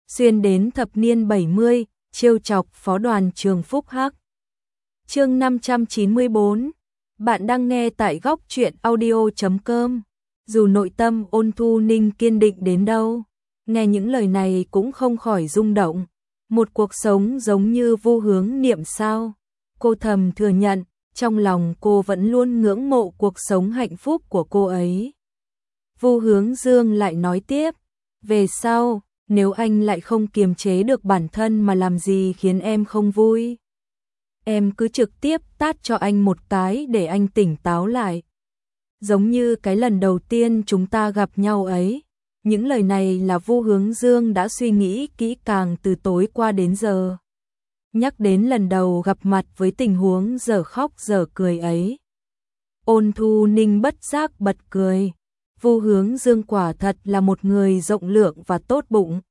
xuyên đến thập niên 70, trêu chọc phó đoàn trường Phúc Hắc. Chương 594. Bạn đang nghe tại góc truyện audio.com. Dù nội tâm Ôn Thu Ninh kiên định đến đâu, nghe những lời này cũng không khỏi rung động. Một cuộc sống giống như vô hướng niệm sao? Cô thầm thừa nhận, trong lòng cô vẫn luôn ngưỡng mộ cuộc sống hạnh phúc của cô ấy. Vô Hướng Dương lại nói tiếp, về sau, nếu anh lại không kiềm chế được bản thân mà làm gì khiến em không vui, em cứ trực tiếp tát cho anh một cái để anh tỉnh táo lại. Giống như cái lần đầu tiên chúng ta gặp nhau ấy. Những lời này là Vô Hướng Dương đã suy nghĩ kỹ càng từ tối qua đến giờ. Nhắc đến lần đầu gặp mặt với tình huống dở khóc dở cười ấy, Ôn Thu Ninh bất giác bật cười. Vô Hướng Dương quả thật là một người rộng lượng và tốt bụng.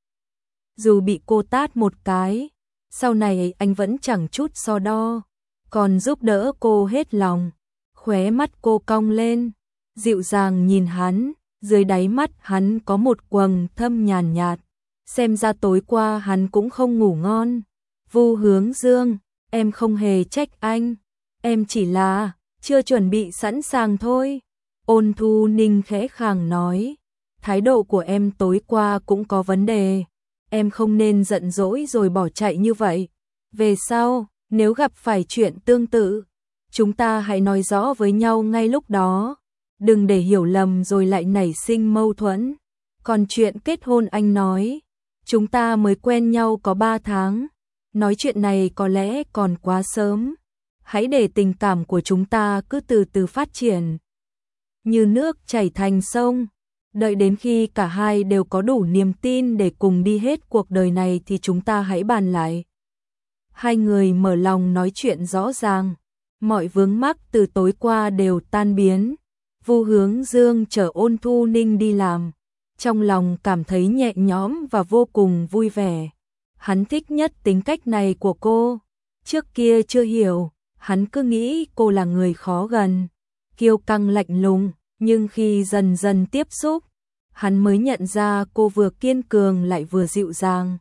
Dù bị cô tát một cái, sau này anh vẫn chẳng chút so đo, còn giúp đỡ cô hết lòng. Khóe mắt cô cong lên, dịu dàng nhìn hắn, dưới đáy mắt hắn có một quầng thâm nhàn nhạt. Xem ra tối qua hắn cũng không ngủ ngon. Vô Hướng Dương, em không hề trách anh, em chỉ là chưa chuẩn bị sẵn sàng thôi. Ôn Thu Ninh khẽ khàng nói, thái độ của em tối qua cũng có vấn đề, em không nên giận dỗi rồi bỏ chạy như vậy. Về sau, nếu gặp phải chuyện tương tự, chúng ta hãy nói rõ với nhau ngay lúc đó, đừng để hiểu lầm rồi lại nảy sinh mâu thuẫn. Còn chuyện kết hôn anh nói, chúng ta mới quen nhau có 3 tháng, nói chuyện này có lẽ còn quá sớm. Hãy để tình cảm của chúng ta cứ từ từ phát triển, như nước chảy thành sông. Đợi đến khi cả hai đều có đủ niềm tin để cùng đi hết cuộc đời này thì chúng ta hãy bàn lại. Hai người mở lòng nói chuyện rõ ràng, mọi vướng mắc từ tối qua đều tan biến. Vô Hướng Dương chở Ôn Thu Ninh đi làm, trong lòng cảm thấy nhẹ nhõm và vô cùng vui vẻ. Hắn thích nhất tính cách này của cô. Trước kia chưa hiểu, hắn cứ nghĩ cô là người khó gần, kiêu căng lạnh lùng, nhưng khi dần dần tiếp xúc, hắn mới nhận ra cô vừa kiên cường lại vừa dịu dàng,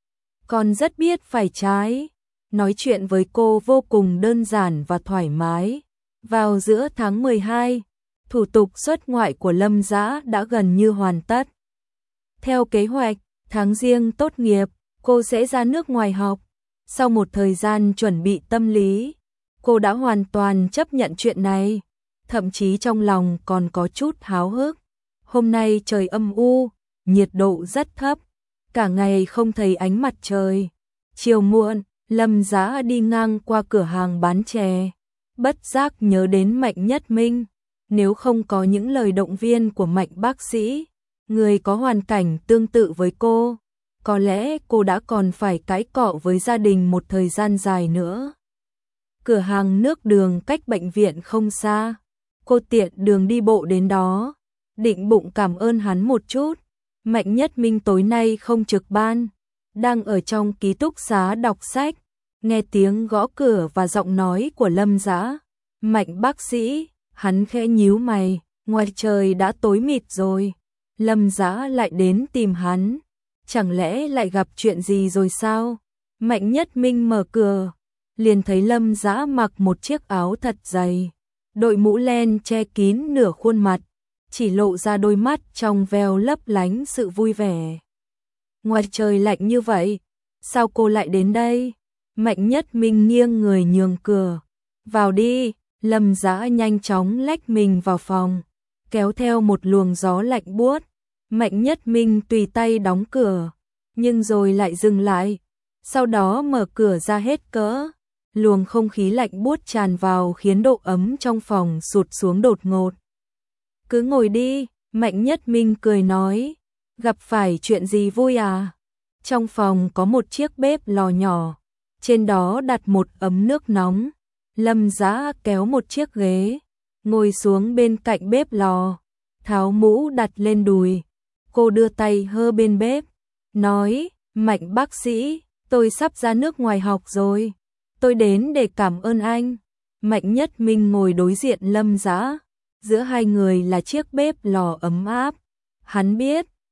còn rất biết phải trái. Nói chuyện với cô vô cùng đơn giản và thoải mái. Vào giữa tháng 12, thủ tục xuất ngoại của Lâm Dã đã gần như hoàn tất. Theo kế hoạch, tháng Giêng tốt nghiệp, cô sẽ ra nước ngoài học. Sau một thời gian chuẩn bị tâm lý, cô đã hoàn toàn chấp nhận chuyện này, thậm chí trong lòng còn có chút háo hức. Hôm nay trời âm u, nhiệt độ rất thấp, cả ngày không thấy ánh mặt trời. Chiều muộn, Lâm Dã đi ngang qua cửa hàng bán chè, bất giác nhớ đến Mạnh Nhất Minh. Nếu không có những lời động viên của Mạnh bác sĩ, người có hoàn cảnh tương tự với cô, có lẽ cô đã còn phải cãi cọ với gia đình một thời gian dài nữa. Cửa hàng nước đường cách bệnh viện không xa, cô tiện đường đi bộ đến đó, định bụng cảm ơn hắn một chút. Mạnh Nhất Minh tối nay không trực ban, đang ở trong ký túc xá đọc sách. Nghe tiếng gõ cửa và giọng nói của Lâm Dã, Mạnh bác sĩ, hắn khẽ nhíu mày, ngoài trời đã tối mịt rồi, Lâm Dã lại đến tìm hắn, chẳng lẽ lại gặp chuyện gì rồi sao? Mạnh Nhất Minh mở cửa, liền thấy Lâm Dã mặc một chiếc áo thật dày, đội mũ len che kín nửa khuôn mặt, chỉ lộ ra đôi mắt trong veo lấp lánh sự vui vẻ. Ngoài trời lạnh như vậy, sao cô lại đến đây? Mạnh Nhất Minh nghiêng người nhường cửa. Vào đi. Lâm Dã nhanh chóng lách mình vào phòng, kéo theo một luồng gió lạnh buốt. Mạnh Nhất Minh tùy tay đóng cửa, nhưng rồi lại dừng lại, sau đó mở cửa ra hết cỡ. Luồng không khí lạnh buốt tràn vào khiến độ ấm trong phòng sụt xuống đột ngột. Cứ ngồi đi, Mạnh Nhất Minh cười nói, gặp phải chuyện gì vui à? Trong phòng có một chiếc bếp lò nhỏ, trên đó đặt một ấm nước nóng. Lâm Dã kéo một chiếc ghế, ngồi xuống bên cạnh bếp lò, tháo mũ đặt lên đùi. Cô đưa tay hơ bên bếp, nói, Mạnh bác sĩ, tôi sắp ra nước ngoài học rồi, tôi đến để cảm ơn anh. Mạnh Nhất Minh ngồi đối diện Lâm Dã, giữa hai người là chiếc bếp lò ấm áp. Hắn biết,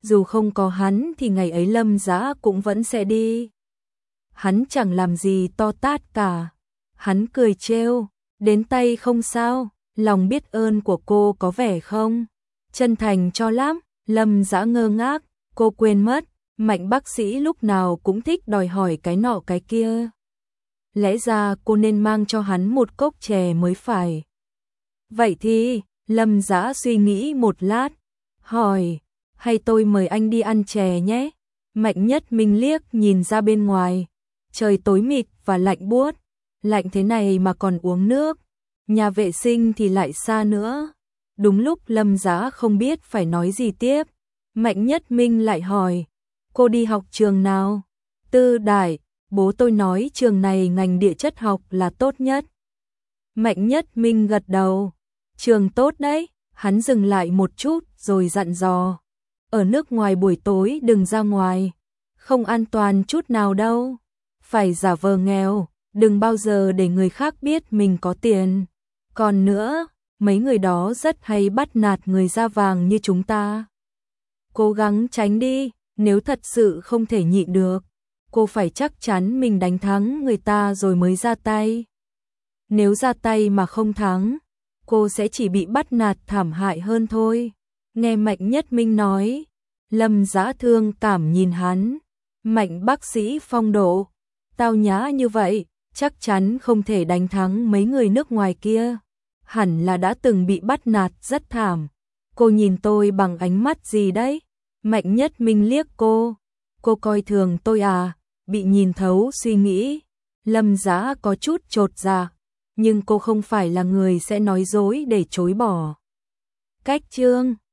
dù không có hắn thì ngày ấy Lâm Dã cũng vẫn sẽ đi. Hắn chẳng làm gì to tát cả. Hắn cười trêu, đến tay không sao, lòng biết ơn của cô có vẻ không chân thành cho lắm. Lâm Dã ngơ ngác, cô quên mất, Mạnh bác sĩ lúc nào cũng thích đòi hỏi cái nọ cái kia. Lẽ ra cô nên mang cho hắn một cốc chè mới phải. Vậy thì, Lâm Dã suy nghĩ một lát, hỏi, hay tôi mời anh đi ăn chè nhé? Mạnh Nhất Minh liếc nhìn ra bên ngoài, trời tối mịt và lạnh buốt, lạnh thế này mà còn uống nước, nhà vệ sinh thì lại xa nữa. Đúng lúc Lâm Dã không biết phải nói gì tiếp, Mạnh Nhất Minh lại hỏi, cô đi học trường nào? Tư Đại, bố tôi nói trường này ngành địa chất học là tốt nhất. Mạnh Nhất Minh gật đầu, trường tốt đấy. Hắn dừng lại một chút rồi dặn dò, ở nước ngoài buổi tối đừng ra ngoài, không an toàn chút nào đâu, phải giả vờ nghèo, đừng bao giờ để người khác biết mình có tiền. Còn nữa, mấy người đó rất hay bắt nạt người da vàng như chúng ta. Cố gắng tránh đi, nếu thật sự không thể nhịn được, cô phải chắc chắn mình đánh thắng người ta rồi mới ra tay. Nếu ra tay mà không thắng, cô sẽ chỉ bị bắt nạt thảm hại hơn thôi. Nghe Mạnh Nhất Minh nói, Lâm Dã thương cảm nhìn hắn. Mạnh bác sĩ phong độ, tao nhã như vậy, chắc chắn không thể đánh thắng mấy người nước ngoài kia. Hẳn là đã từng bị bắt nạt rất thảm. Cô nhìn tôi bằng ánh mắt gì đấy? Mạnh Nhất Minh liếc cô coi thường tôi à? Bị nhìn thấu suy nghĩ. Lâm Dã có chút chột dạ, nhưng cô không phải là người sẽ nói dối để chối bỏ. Cách chương